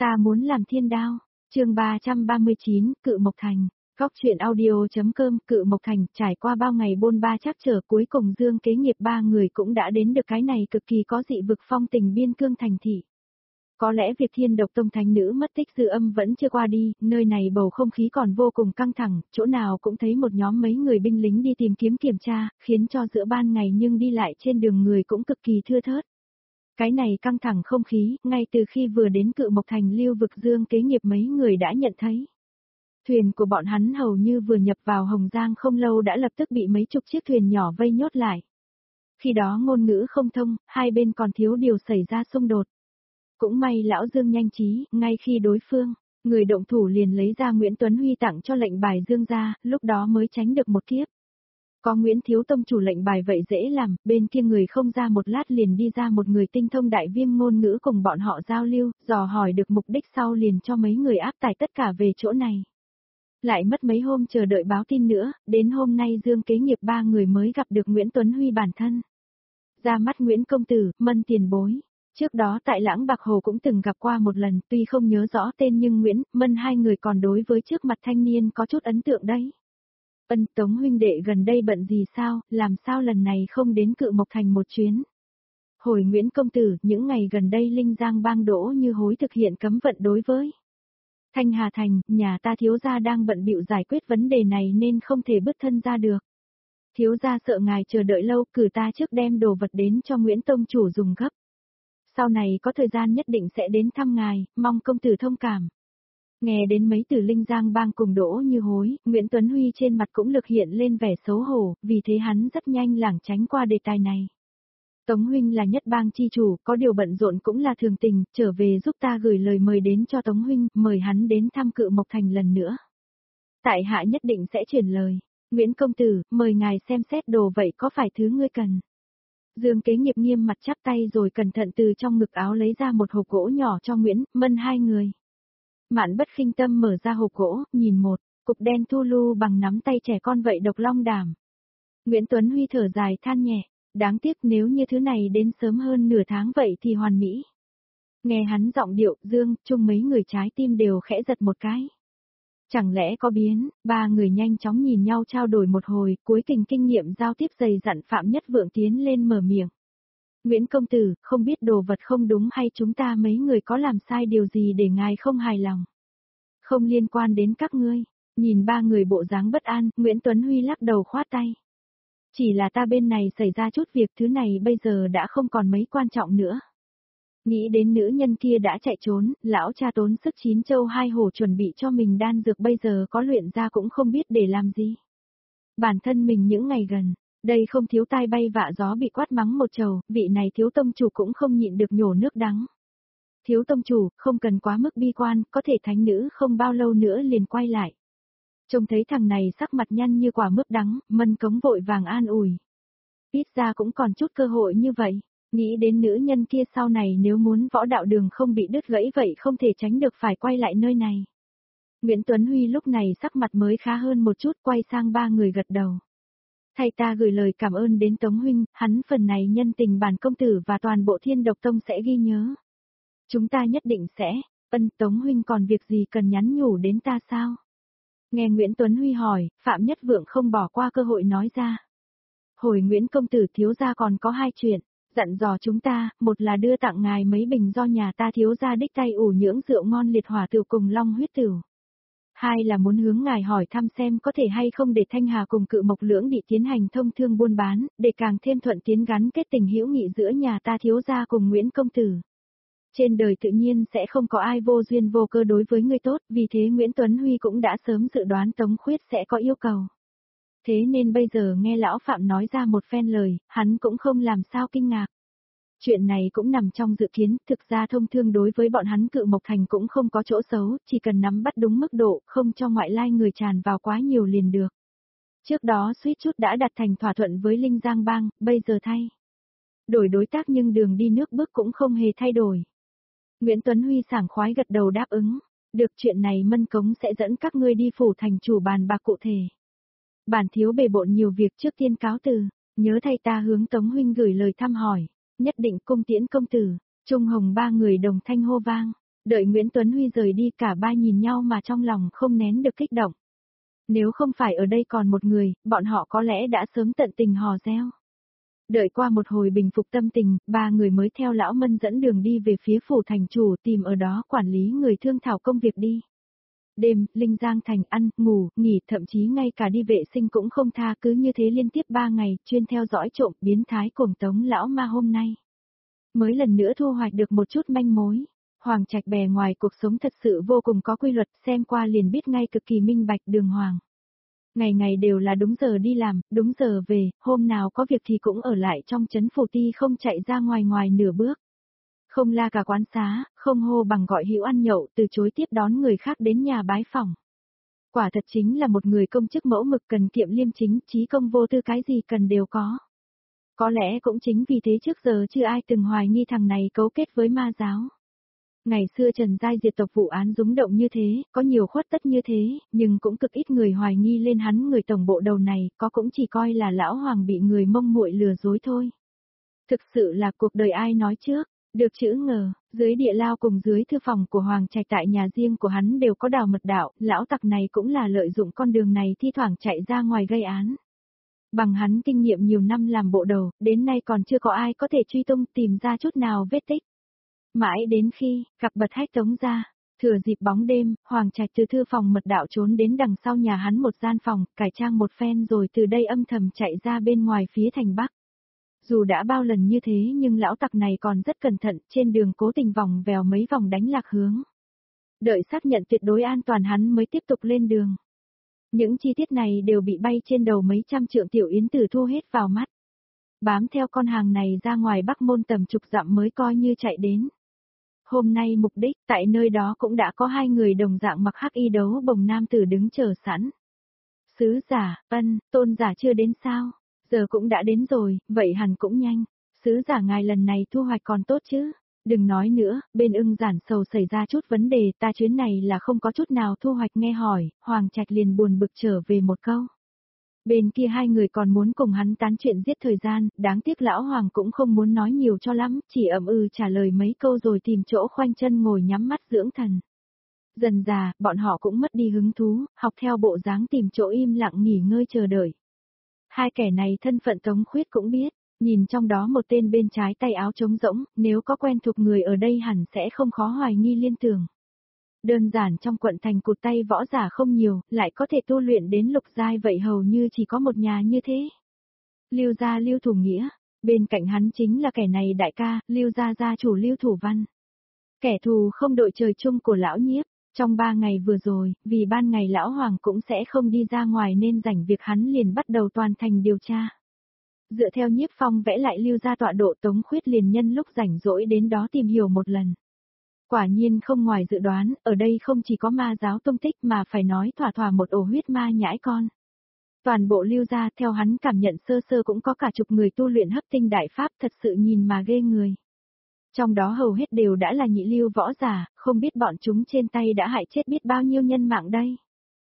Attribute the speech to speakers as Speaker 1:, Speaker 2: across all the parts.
Speaker 1: Ta muốn làm thiên đao. Chương 339, Cự Mộc Thành. Góc truyện audio.com. Cự Mộc Thành. Trải qua bao ngày bôn ba trắc trở, cuối cùng Dương Kế Nghiệp ba người cũng đã đến được cái này cực kỳ có dị vực phong tình biên cương thành thị. Có lẽ việc Thiên Độc Tông thánh nữ mất tích dư âm vẫn chưa qua đi, nơi này bầu không khí còn vô cùng căng thẳng, chỗ nào cũng thấy một nhóm mấy người binh lính đi tìm kiếm kiểm tra, khiến cho giữa ban ngày nhưng đi lại trên đường người cũng cực kỳ thưa thớt. Cái này căng thẳng không khí, ngay từ khi vừa đến Cự Mộc Thành lưu vực Dương Kế Nghiệp mấy người đã nhận thấy. Thuyền của bọn hắn hầu như vừa nhập vào Hồng Giang không lâu đã lập tức bị mấy chục chiếc thuyền nhỏ vây nhốt lại. Khi đó ngôn ngữ không thông, hai bên còn thiếu điều xảy ra xung đột. Cũng may lão Dương nhanh trí, ngay khi đối phương, người động thủ liền lấy ra Nguyễn Tuấn Huy tặng cho lệnh bài Dương ra, lúc đó mới tránh được một kiếp. Có Nguyễn Thiếu Tông chủ lệnh bài vậy dễ làm, bên kia người không ra một lát liền đi ra một người tinh thông đại viêm ngôn ngữ cùng bọn họ giao lưu, dò hỏi được mục đích sau liền cho mấy người áp tải tất cả về chỗ này. Lại mất mấy hôm chờ đợi báo tin nữa, đến hôm nay Dương Kế Nghiệp ba người mới gặp được Nguyễn Tuấn Huy bản thân. Ra mắt Nguyễn Công Tử, Mân tiền bối. Trước đó tại Lãng Bạc Hồ cũng từng gặp qua một lần, tuy không nhớ rõ tên nhưng Nguyễn, Mân hai người còn đối với trước mặt thanh niên có chút ấn tượng đấy. Tống huynh đệ gần đây bận gì sao, làm sao lần này không đến Cự Mộc Thành một chuyến? Hồi Nguyễn Công Tử, những ngày gần đây Linh Giang bang Đỗ Như Hối thực hiện cấm vận đối với Thanh Hà Thành, nhà ta thiếu gia đang bận bịu giải quyết vấn đề này nên không thể bước thân ra được. Thiếu gia sợ ngài chờ đợi lâu, cử ta trước đem đồ vật đến cho Nguyễn Tông chủ dùng gấp. Sau này có thời gian nhất định sẽ đến thăm ngài, mong công tử thông cảm. Nghe đến mấy từ Linh Giang bang cùng Đỗ Như Hối, Nguyễn Tuấn Huy trên mặt cũng lực hiện lên vẻ xấu hổ, vì thế hắn rất nhanh lảng tránh qua đề tài này. Tống huynh là nhất bang chi chủ, có điều bận rộn cũng là thường tình, trở về giúp ta gửi lời mời đến cho Tống huynh, mời hắn đến thăm Cự Mộc Thành lần nữa. Tại hạ nhất định sẽ truyền lời. Nguyễn công tử, mời ngài xem xét đồ vậy có phải thứ ngươi cần? Dương Kế Nghiệp nghiêm mặt chắp tay rồi cẩn thận từ trong ngực áo lấy ra một hộp gỗ nhỏ cho Nguyễn, Mân hai người. Mạn Bất Khinh Tâm mở ra hộp gỗ, nhìn một cục đen thu lu bằng nắm tay trẻ con vậy độc long đảm. Nguyễn Tuấn Huy thở dài than nhẹ, đáng tiếc nếu như thứ này đến sớm hơn nửa tháng vậy thì hoàn mỹ. Nghe hắn giọng điệu, Dương, chung mấy người trái tim đều khẽ giật một cái. Chẳng lẽ có biến, ba người nhanh chóng nhìn nhau trao đổi một hồi, cuối kinh nghiệm giao tiếp dày dặn Phạm Nhất Vượng tiến lên mở miệng. Nguyễn công tử, không biết đồ vật không đúng hay chúng ta mấy người có làm sai điều gì để ngài không hài lòng? Không liên quan đến các ngươi. Nhìn ba người bộ dáng bất an, Nguyễn Tuấn Huy lắc đầu khoát tay. Chỉ là ta bên này xảy ra chút việc, thứ này bây giờ đã không còn mấy quan trọng nữa. Nghĩ đến nữ nhân kia đã chạy trốn, lão cha tốn sức 9 châu 2 hổ chuẩn bị cho mình đan dược bây giờ có luyện ra cũng không biết để làm gì. Bản thân mình những ngày gần, đây không thiếu tai bay vạ gió bị quát mắng một chầu, vị này thiếu tông chủ cũng không nhịn được nhổ nước đắng. Thiếu tông chủ, không cần quá mức bi quan, có thể thánh nữ không bao lâu nữa liền quay lại. Trông thấy thằng này sắc mặt nhăn như quả mướp đắng, Mân Cống vội vàng an ủi. Ít ra cũng còn chút cơ hội như vậy, nghĩ đến nữ nhân kia sau này nếu muốn võ đạo đường không bị đứt gãy vậy không thể tránh được phải quay lại nơi này. Nguyễn Tuấn Huy lúc này sắc mặt mới khá hơn một chút, quay sang ba người gật đầu. Thay ta gửi lời cảm ơn đến Tống huynh, hắn phần này nhân tình bản công tử và toàn bộ Thiên Độc Tông sẽ ghi nhớ. Chúng ta nhất định sẽ, Tống huynh còn việc gì cần nhắn nhủ đến ta sao? Nghe Nguyễn Tuấn Huy hỏi, Phạm Nhất Vượng không bỏ qua cơ hội nói ra. Hồi Nguyễn công tử thiếu gia còn có hai chuyện, dặn dò chúng ta, một là đưa tặng ngài mấy bình do nhà ta thiếu gia đích tay ủ nhưỡng rượu ngon liệt hỏa tửu cùng long huyết tửu. Hai là muốn hướng ngài hỏi thăm xem có thể hay không để Thanh Hà cùng Cự Mộc Lưỡng Địa tiến hành thông thương buôn bán, để càng thêm thuận tiến gắn kết tình hữu nghị giữa nhà ta thiếu gia cùng Nguyễn công tử. Trên đời tự nhiên sẽ không có ai vô duyên vô cơ đối với người tốt, vì thế Nguyễn Tuấn Huy cũng đã sớm dự đoán Tống Khuyết sẽ có yêu cầu. Thế nên bây giờ nghe lão Phạm nói ra một phen lời, hắn cũng không làm sao kinh ngạc. Chuyện này cũng nằm trong dự kiến, thực ra thông thương đối với bọn hắn Cự Mộc Thành cũng không có chỗ xấu, chỉ cần nắm bắt đúng mức độ, không cho ngoại lai người tràn vào quá nhiều liền được. Trước đó suýt chút đã đặt thành thỏa thuận với Linh Giang bang, bây giờ thay đổi đối tác nhưng đường đi nước bước cũng không hề thay đổi. Nguyễn Tuấn Huy sảng khoái gật đầu đáp ứng, được chuyện này Mân Cống sẽ dẫn các ngươi đi phủ thành chủ bàn bạc cụ thể. Bản thiếu bề bộn nhiều việc trước tiên cáo từ, nhớ thay ta hướng Tống huynh gửi lời thăm hỏi, nhất định cung tiễn công tử. Trung Hồng ba người đồng thanh hô vang, Đợi Nguyễn Tuấn Huy rời đi cả ba nhìn nhau mà trong lòng không nén được kích động. Nếu không phải ở đây còn một người, bọn họ có lẽ đã sớm tận tình hò reo. Đợi qua một hồi bình phục tâm tình, ba người mới theo lão Mân dẫn đường đi về phía phủ thành chủ tìm ở đó quản lý người thương thảo công việc đi. Đêm, Linh Giang Thành ăn, ngủ, nghỉ, thậm chí ngay cả đi vệ sinh cũng không tha, cứ như thế liên tiếp 3 ngày, chuyên theo dõi trộm, biến thái cuồng tống lão ma hôm nay. Mới lần nữa thu hoạch được một chút manh mối. Hoàng Trạch bề ngoài cuộc sống thật sự vô cùng có quy luật, xem qua liền biết ngay cực kỳ minh bạch đường hoàng. Ngày ngày đều là đúng giờ đi làm, đúng giờ về, hôm nào có việc thì cũng ở lại trong trấn phủ ti không chạy ra ngoài nửa bước. Không la cả quán xá, không hô bằng gọi hữu ăn nhậu, từ chối tiếp đón người khác đến nhà bái phỏng. Quả thật chính là một người công chức mẫu mực, cần kiệm liêm chính, trí công vô tư, cái gì cần đều có. Có lẽ cũng chính vì thế trước giờ chưa ai từng hoài nghi thằng này cấu kết với ma giáo. Ngày xưa Trần Giai diệt tộc vụ án rúng động như thế, có nhiều khuất tất như thế, nhưng cũng cực ít người hoài nghi lên hắn người tổng bộ đầu này, có cũng chỉ coi là lão hoàng bị người Mông muội lừa dối thôi. Thực sự là cuộc đời ai nói trước, được chữ ngờ, dưới địa lao cùng dưới thư phòng của Hoàng Trạch tại nhà riêng của hắn đều có đào mật đạo, lão tặc này cũng là lợi dụng con đường này thi thoảng chạy ra ngoài gây án. Bằng hắn kinh nghiệm nhiều năm làm bộ đầu, đến nay còn chưa có ai có thể truy tung tìm ra chút nào vết tích. Mãi đến khi, gặp bật hách tống ra, thừa dịp bóng đêm, Hoàng Trạch từ thư phòng mật đạo trốn đến đằng sau nhà hắn một gian phòng, cải trang một phen rồi từ đây âm thầm chạy ra bên ngoài phía thành Bắc. Dù đã bao lần như thế nhưng lão tặc này còn rất cẩn thận, trên đường cố tình vòng vèo mấy vòng đánh lạc hướng. Đợi xác nhận tuyệt đối an toàn hắn mới tiếp tục lên đường. Những chi tiết này đều bị bay trên đầu mấy trăm trượng Tiểu Yến Tử thu hết vào mắt. Bám theo con hàng này ra ngoài Bắc Môn tầm chục dặm mới coi như chạy đến. Hôm nay mục đích, tại nơi đó cũng đã có hai người đồng dạng mặc hắc y đấu bồng nam tử đứng chờ sẵn. Sứ giả, tôn giả chưa đến sao? Giờ cũng đã đến rồi, vậy hẳn cũng nhanh. Sứ giả ngài lần này thu hoạch còn tốt chứ? Đừng nói nữa, bên Ưng Giản Sầu xảy ra chút vấn đề, ta chuyến này là không có chút nào thu hoạch. Nghe hỏi, Hoàng Trạch liền buồn bực trở về một câu. Bên kia hai người còn muốn cùng hắn tán chuyện giết thời gian, đáng tiếc lão Hoàng cũng không muốn nói nhiều cho lắm, chỉ trả lời mấy câu rồi tìm chỗ khoanh chân ngồi nhắm mắt dưỡng thần. Dần dà, bọn họ cũng mất đi hứng thú, học theo bộ dáng tìm chỗ im lặng nghỉ ngơi chờ đợi. Hai kẻ này thân phận Tống Khuyết cũng biết, nhìn trong đó một tên bên trái tay áo trống rỗng, nếu có quen thuộc người ở đây hẳn sẽ không khó hoài nghi liên tưởng. Đơn giản trong quận thành cụt tay võ giả không nhiều, lại có thể tu luyện đến lục giai, vậy hầu như chỉ có một nhà như thế. Lưu gia Lưu Thủ Nghĩa, bên cạnh hắn chính là kẻ này đại ca, Lưu gia gia chủ Lưu Thủ Văn. Kẻ thù không đội trời chung của lão Nhiếp, trong 3 ngày vừa rồi, vì ban ngày lão Hoàng cũng sẽ không đi ra ngoài nên rảnh việc hắn liền bắt đầu toàn thành điều tra. Dựa theo Nhiếp Phong vẽ lại Lưu gia tọa độ, Tống Khuyết liền nhân lúc rảnh rỗi đến đó tìm hiểu một lần. Quả nhiên không ngoài dự đoán, ở đây không chỉ có ma giáo tung tích mà phải nói thỏa một ổ huyết ma nhãi con. Toàn bộ Lưu gia theo hắn cảm nhận sơ sơ cũng có cả chục người tu luyện hấp tinh đại pháp, thật sự nhìn mà ghê người. Trong đó hầu hết đều đã là nhị lưu võ giả, không biết bọn chúng trên tay đã hại chết biết bao nhiêu nhân mạng đây.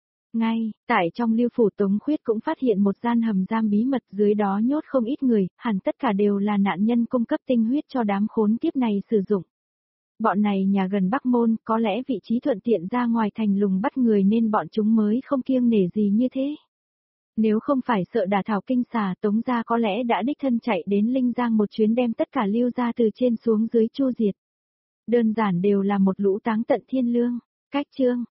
Speaker 1: Ngay, tại trong Lưu phủ Tống Khuyết cũng phát hiện một gian hầm giam bí mật, dưới đó nhốt không ít người, hẳn tất cả đều là nạn nhân cung cấp tinh huyết cho đám khốn kiếp này sử dụng. Bọn này nhà gần Bắc Môn, có lẽ vị trí thuận tiện ra ngoài thành lùng bắt người nên bọn chúng mới không kiêng nể gì như thế. Nếu không phải sợ đả thảo kinh xà, Tống gia có lẽ đã đích thân chạy đến Linh Giang một chuyến đem tất cả Lưu gia từ trên xuống dưới chu diệt. Đơn giản đều là một lũ táng tận thiên lương. Cách chương